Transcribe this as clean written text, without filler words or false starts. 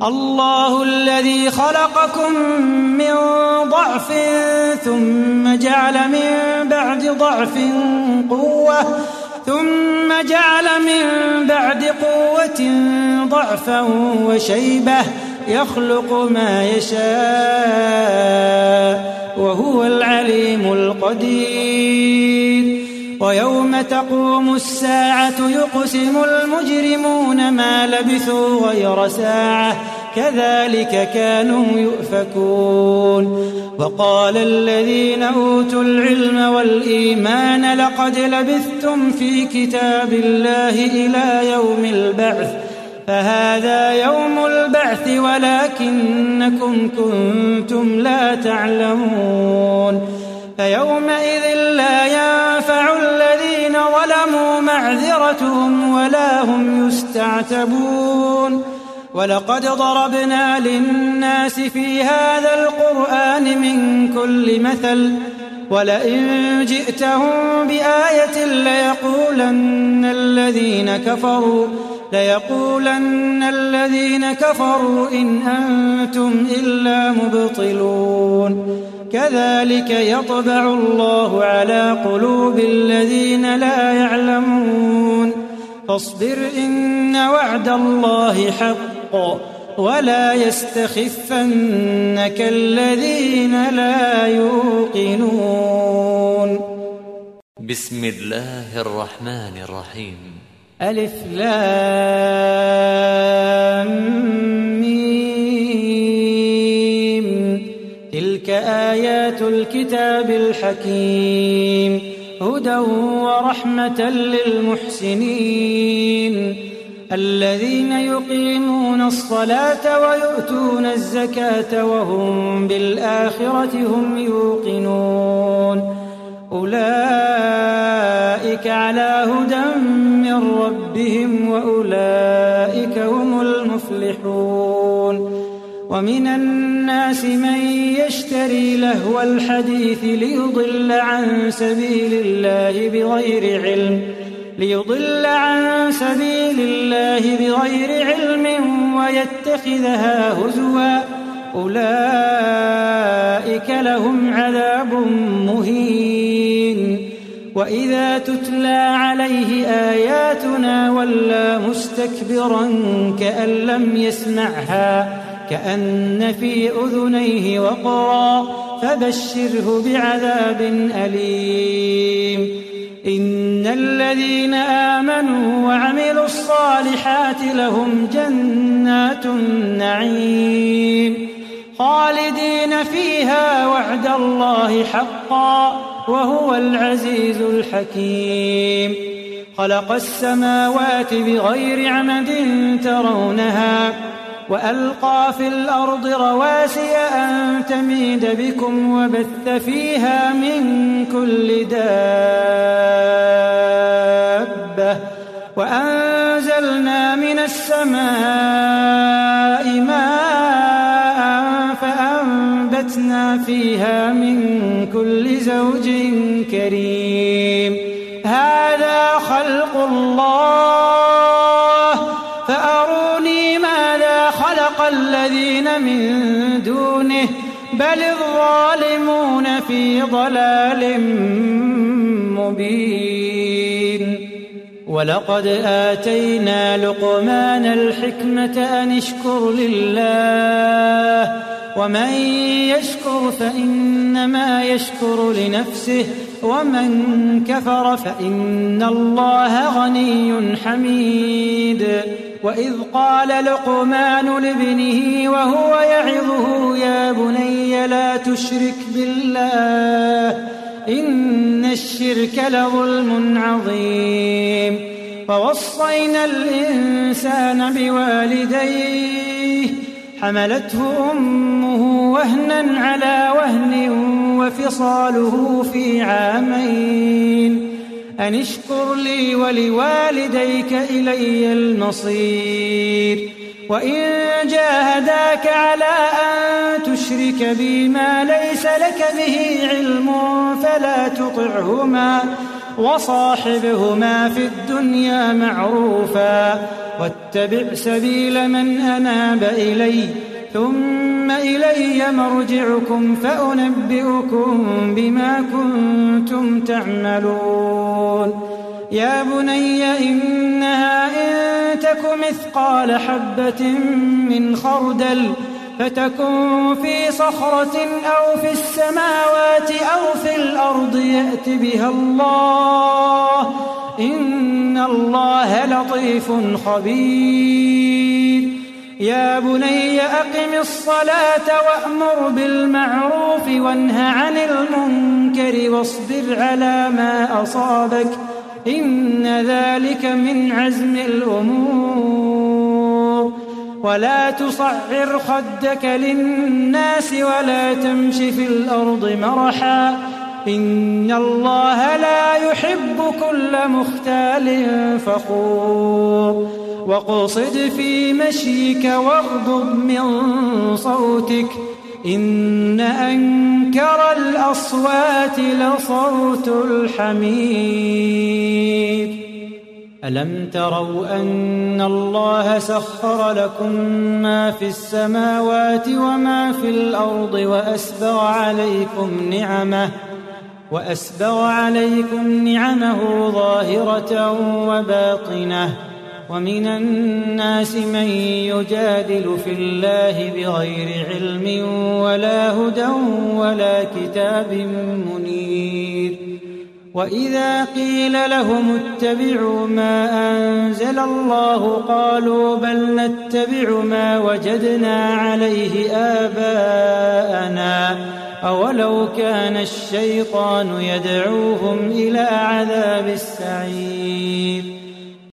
الله الذي خلقكم من ضعف ثم جعل من بعد ضعف قوة ثم جعل من بعد قوة ضعفا وشيبة يخلق ما يشاء وهو العليم القدير ويوم تقوم الساعة يقسم المجرمون ما لبثوا غير ساعة كذلك كانوا يؤفكون وقال الذين أوتوا العلم والإيمان لقد لبثتم في كتاب الله إلى يوم البعث فهذا يوم البعث ولكنكم كنتم لا تعلمون فيومئذ لا ينفع الذين ظلموا معذرتهم ولا هم يستعتبون ولقد ضربنا للناس في هذا القرآن من كل مثل ولئن جئتهم بآية ليقولن الذين كفروا إن أنتم إلا مبطلون كذلك يطبع الله على قلوب الذين لا يعلمون فاصبر إن وعد الله حق ولا يستخفنك الذين لا يوقنون. بسم الله الرحمن الرحيم. ألف لام ميم تلك آيات الكتاب الحكيم هدى ورحمة للمحسنين الذين يقيمون الصلاة ويؤتون الزكاة وهم بالآخرة هم يوقنون أولئك على هدى من ربهم وأولئك هم المفلحون ومن الناس من يشتري لهو الحديث ليضل عن سبيل الله بغير علم ويتخذها هزوا أولئك لهم عذاب مهين وإذا تتلى عليه آياتنا ولى مستكبرا كأن لم يسمعها كأن في أذنيه وقرا فبشره بعذاب أليم إن الذين آمنوا وعملوا الصالحات لهم جنات النعيم خالدين فيها وعد الله حقا وهو العزيز الحكيم خلق السماوات بغير عمد ترونها وألقى في الأرض رواسي أن تميد بكم وبث فيها من كل دابة وأنزلنا من السماء ماء فأنبتنا فيها من كل زوج كريم هذا خلق الله فأروني ماذا خلق الذين من دونه بل الظالمون في ضلال مبين ولقد آتينا لقمان الحكمة أن اشكر لله ومن يشكر فإنما يشكر لنفسه ومن كفر فإن الله غني حميد وإذ قال لقمان لابنه وهو يعظه يا بني لا تشرك بالله إن الشرك لظلم عظيم فوصينا الإنسان بوالديه حملته أمه وهنا على وهن وفصاله في عامين أن اشكر لي ولوالديك إلي المصير وإن جاهداك على أن تشرك بي ما ليس لك به علم فلا تطعهما وصاحبهما في الدنيا معروفا واتبع سبيل من أناب إلي ثم إلي مرجعكم فأنبئكم بما كنتم تعملون يا بني إنها إن تك مثقال حبة من خردل فتكن في صخرة أو في السماوات أو في الأرض يأت بها الله إن الله لطيف خبير يا بني أقم الصلاة وأمر بالمعروف وانه عن المنكر واصبر على ما أصابك إن ذلك من عزم الأمور ولا تصعر خدك للناس ولا تمش في الأرض مرحا إن الله لا يحب كل مختال فخور وقصد في مشيك واغضض من صوتك إن أنكر الأصوات لصوت الحمير ألم تروا أن الله سخر لكم ما في السماوات وما في الأرض وأسبغ عليكم نعمه ظاهرة وباطنة ومن الناس من يجادل في الله بغير علم ولا هدى ولا كتاب منير وإذا قيل لهم اتبعوا ما أنزل الله قالوا بل نتبع ما وجدنا عليه آباءنا أولو كان الشيطان يدعوهم إلى عذاب السعير